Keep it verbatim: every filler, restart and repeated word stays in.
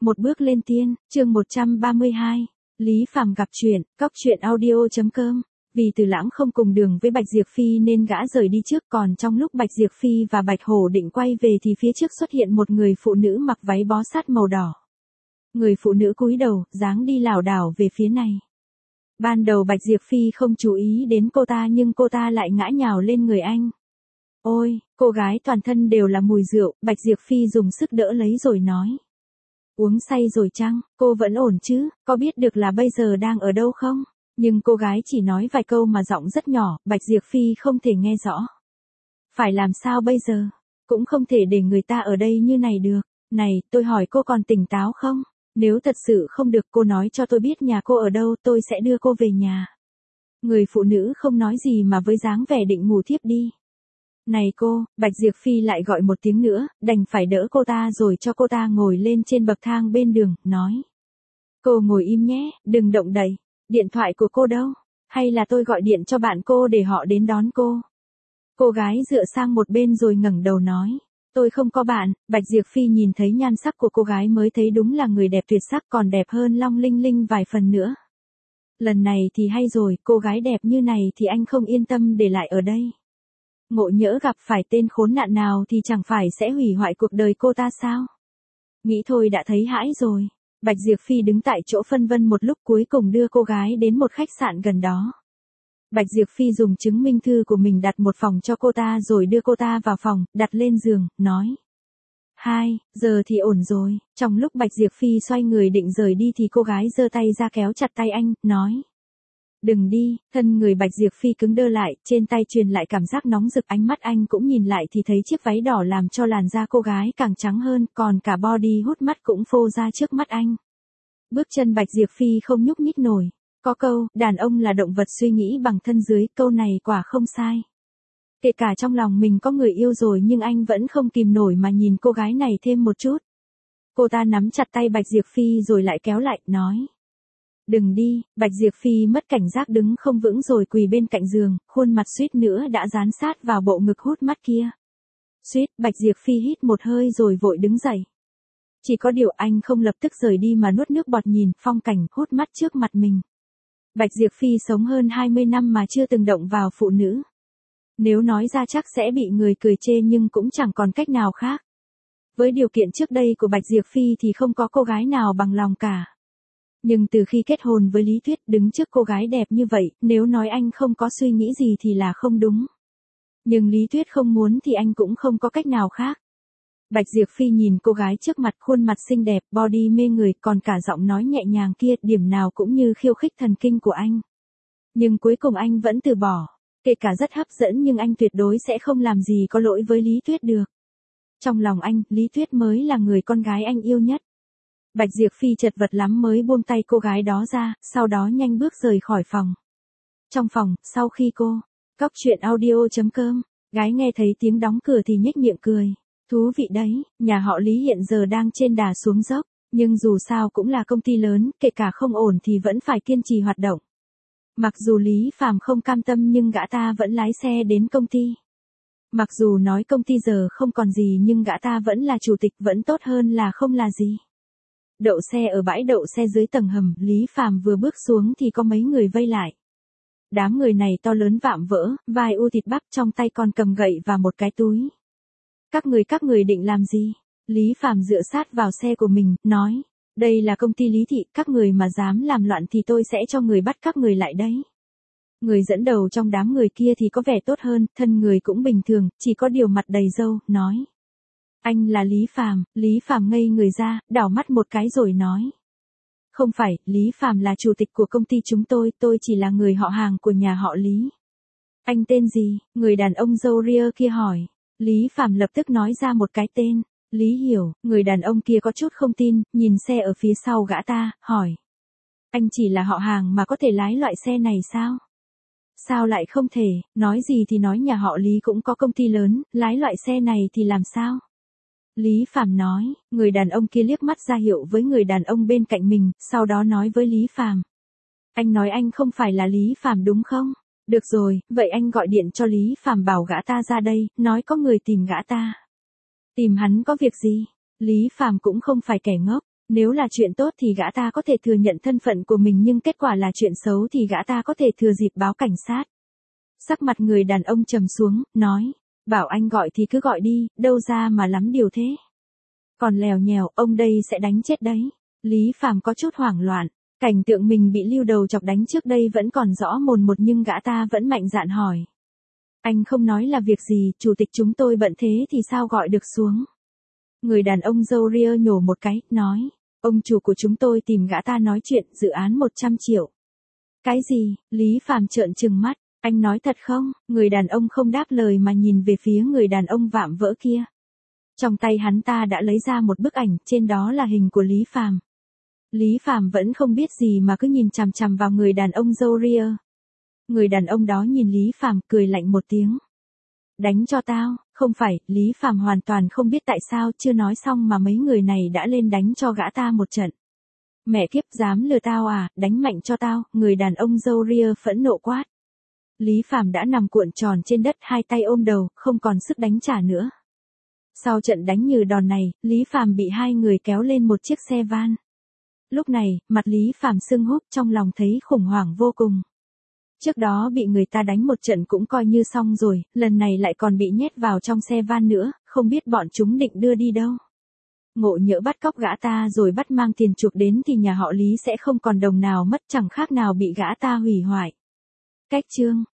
Một bước lên tiên, chương một trăm ba mươi hai. Lý Phàm gặp chuyện, cóc truyện audio chấm com. Vì Từ Lãng không cùng đường với Bạch Diệp Phi nên gã rời đi trước, còn trong lúc Bạch Diệp Phi và Bạch Hổ định quay về thì phía trước xuất hiện một người phụ nữ mặc váy bó sát màu đỏ. Người phụ nữ cúi đầu, dáng đi lảo đảo về phía này. Ban đầu Bạch Diệp Phi không chú ý đến cô ta nhưng cô ta lại ngã nhào lên người anh. Ôi, cô gái toàn thân đều là mùi rượu, Bạch Diệp Phi dùng sức đỡ lấy rồi nói. Uống say rồi chăng, cô vẫn ổn chứ, có biết được là bây giờ đang ở đâu không? Nhưng cô gái chỉ nói vài câu mà giọng rất nhỏ, Bạch Diệp Phi không thể nghe rõ. Phải làm sao bây giờ? Cũng không thể để người ta ở đây như này được. Này, tôi hỏi cô còn tỉnh táo không? Nếu thật sự không được cô nói cho tôi biết nhà cô ở đâu, tôi sẽ đưa cô về nhà. Người phụ nữ không nói gì mà với dáng vẻ định ngủ thiếp đi. Này cô, Bạch Diệp Phi lại gọi một tiếng nữa, đành phải đỡ cô ta rồi cho cô ta ngồi lên trên bậc thang bên đường, nói. Cô ngồi im nhé, đừng động đậy. Điện thoại của cô đâu? Hay là tôi gọi điện cho bạn cô để họ đến đón cô? Cô gái dựa sang một bên rồi ngẩng đầu nói. Tôi không có bạn. Bạch Diệp Phi nhìn thấy nhan sắc của cô gái mới thấy đúng là người đẹp tuyệt sắc, còn đẹp hơn Long Linh Linh vài phần nữa. Lần này thì hay rồi, cô gái đẹp như này thì anh không yên tâm để lại ở đây. Ngộ nhỡ gặp phải tên khốn nạn nào thì chẳng phải sẽ hủy hoại cuộc đời cô ta sao? Nghĩ thôi đã thấy hãi rồi. Bạch Diệp Phi đứng tại chỗ phân vân một lúc, cuối cùng đưa cô gái đến một khách sạn gần đó. Bạch Diệp Phi dùng chứng minh thư của mình đặt một phòng cho cô ta rồi đưa cô ta vào phòng, đặt lên giường, nói. Hai, giờ thì ổn rồi. Trong lúc Bạch Diệp Phi xoay người định rời đi thì cô gái giơ tay ra kéo chặt tay anh, nói. Đừng đi, thân người Bạch Diệp Phi cứng đơ lại, trên tay truyền lại cảm giác nóng rực, ánh mắt anh cũng nhìn lại thì thấy chiếc váy đỏ làm cho làn da cô gái càng trắng hơn, còn cả body hút mắt cũng phô ra trước mắt anh. Bước chân Bạch Diệp Phi không nhúc nhích nổi. Có câu, đàn ông là động vật suy nghĩ bằng thân dưới, câu này quả không sai. Kể cả trong lòng mình có người yêu rồi nhưng anh vẫn không kìm nổi mà nhìn cô gái này thêm một chút. Cô ta nắm chặt tay Bạch Diệp Phi rồi lại kéo lại, nói. Đừng đi. Bạch Diệp Phi mất cảnh giác đứng không vững rồi quỳ bên cạnh giường, khuôn mặt suýt nữa đã dán sát vào bộ ngực hút mắt kia. Suýt, Bạch Diệp Phi hít một hơi rồi vội đứng dậy. Chỉ có điều anh không lập tức rời đi mà nuốt nước bọt nhìn phong cảnh hút mắt trước mặt mình. Bạch Diệp Phi sống hơn hai mươi năm mà chưa từng động vào phụ nữ. Nếu nói ra chắc sẽ bị người cười chê nhưng cũng chẳng còn cách nào khác. Với điều kiện trước đây của Bạch Diệp Phi thì không có cô gái nào bằng lòng cả. Nhưng từ khi kết hôn với Lý Tuyết, đứng trước cô gái đẹp như vậy, nếu nói anh không có suy nghĩ gì thì là không đúng. Nhưng Lý Tuyết không muốn thì anh cũng không có cách nào khác. Bạch Diệp Phi nhìn cô gái trước mặt, khuôn mặt xinh đẹp, body mê người, còn cả giọng nói nhẹ nhàng kia, điểm nào cũng như khiêu khích thần kinh của anh. Nhưng cuối cùng anh vẫn từ bỏ. Kể cả rất hấp dẫn nhưng anh tuyệt đối sẽ không làm gì có lỗi với Lý Tuyết được. Trong lòng anh, Lý Tuyết mới là người con gái anh yêu nhất. Bạch Diệp Phi chật vật lắm mới buông tay cô gái đó ra, sau đó nhanh bước rời khỏi phòng. Trong phòng, sau khi cô, cóc truyện audio chấm com, gái nghe thấy tiếng đóng cửa thì nhếch miệng cười. Thú vị đấy, nhà họ Lý hiện giờ đang trên đà xuống dốc, nhưng dù sao cũng là công ty lớn, kể cả không ổn thì vẫn phải kiên trì hoạt động. Mặc dù Lý Phàm không cam tâm nhưng gã ta vẫn lái xe đến công ty. Mặc dù nói công ty giờ không còn gì nhưng gã ta vẫn là chủ tịch, vẫn tốt hơn là không là gì. Đậu xe ở bãi đậu xe dưới tầng hầm, Lý Phàm vừa bước xuống thì có mấy người vây lại. Đám người này to lớn vạm vỡ, vai u thịt bắp, trong tay còn cầm gậy và một cái túi. Các người các người định làm gì? Lý Phàm dựa sát vào xe của mình, nói. Đây là công ty Lý Thị, các người mà dám làm loạn thì tôi sẽ cho người bắt các người lại đấy. Người dẫn đầu trong đám người kia thì có vẻ tốt hơn, thân người cũng bình thường, chỉ có điều mặt đầy râu, nói. Anh là Lý Phàm. Lý Phàm ngây người ra, đảo mắt một cái rồi nói. Không phải, Lý Phàm là chủ tịch của công ty chúng tôi, tôi chỉ là người họ hàng của nhà họ Lý. Anh tên gì? Người đàn ông râu ria kia hỏi. Lý Phàm lập tức nói ra một cái tên. Lý Hiểu. Người đàn ông kia có chút không tin, nhìn xe ở phía sau gã ta, hỏi. Anh chỉ là họ hàng mà có thể lái loại xe này sao? Sao lại không thể, nói gì thì nói nhà họ Lý cũng có công ty lớn, lái loại xe này thì làm sao? Lý Phàm nói, người đàn ông kia liếc mắt ra hiệu với người đàn ông bên cạnh mình, sau đó nói với Lý Phàm. Anh nói anh không phải là Lý Phàm đúng không? Được rồi, vậy anh gọi điện cho Lý Phàm bảo gã ta ra đây, nói có người tìm gã ta. Tìm hắn có việc gì? Lý Phàm cũng không phải kẻ ngốc, Nếu là chuyện tốt thì gã ta có thể thừa nhận thân phận của mình nhưng kết quả là chuyện xấu thì gã ta có thể thừa dịp báo cảnh sát. Sắc mặt người đàn ông trầm xuống, nói, bảo anh gọi thì cứ gọi đi, đâu ra mà lắm điều thế. Còn lèo nhèo, ông đây sẽ đánh chết đấy. Lý Phàm có chút hoảng loạn, cảnh tượng mình bị Lưu Đầu Chọc đánh trước đây vẫn còn rõ mồn một nhưng gã ta vẫn mạnh dạn hỏi. Anh không nói là việc gì, chủ tịch chúng tôi bận thế thì sao gọi được xuống. Người đàn ông râu ria nhổ một cái, nói, ông chủ của chúng tôi tìm gã ta nói chuyện, dự án một trăm triệu. Cái gì? Lý Phàm trợn trừng mắt, anh nói thật không? Người đàn ông không đáp lời mà nhìn về phía người đàn ông vạm vỡ kia. Trong tay hắn ta đã lấy ra một bức ảnh, trên đó là hình của Lý Phàm. Lý Phàm vẫn không biết gì mà cứ nhìn chằm chằm vào người đàn ông râu ria. Người đàn ông đó nhìn Lý Phàm cười lạnh một tiếng. Đánh cho tao, không phải, Lý Phàm hoàn toàn không biết tại sao chưa nói xong mà mấy người này đã lên đánh cho gã ta một trận. Mẹ kiếp dám lừa tao à, đánh mạnh cho tao, người đàn ông râu ria phẫn nộ quát. Lý Phàm đã nằm cuộn tròn trên đất hai tay ôm đầu, không còn sức đánh trả nữa. Sau trận đánh như đòn này, Lý Phàm bị hai người kéo lên một chiếc xe van. Lúc này, mặt Lý Phàm sưng húp trong lòng thấy khủng hoảng vô cùng. Trước đó bị người ta đánh một trận cũng coi như xong rồi, lần này lại còn bị nhét vào trong xe van nữa, không biết bọn chúng định đưa đi đâu. Ngộ nhỡ bắt cóc gã ta rồi bắt mang tiền chuộc đến thì nhà họ Lý sẽ không còn đồng nào mất, chẳng khác nào bị gã ta hủy hoại. Cách chương